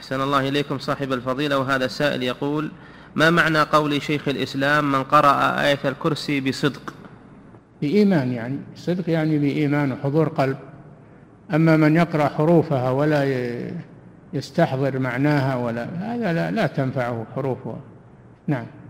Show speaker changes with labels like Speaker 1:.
Speaker 1: أحسن الله إليكم صاحب الفضيلة. وهذا السائل يقول: ما معنى قول شيخ الإسلام من قرأ آية الكرسي بصدق؟
Speaker 2: بإيمان، يعني صدق يعني بإيمان وحضور قلب. أما من يقرأ حروفها ولا يستحضر معناها هذا لا تنفعه حروفها. نعم.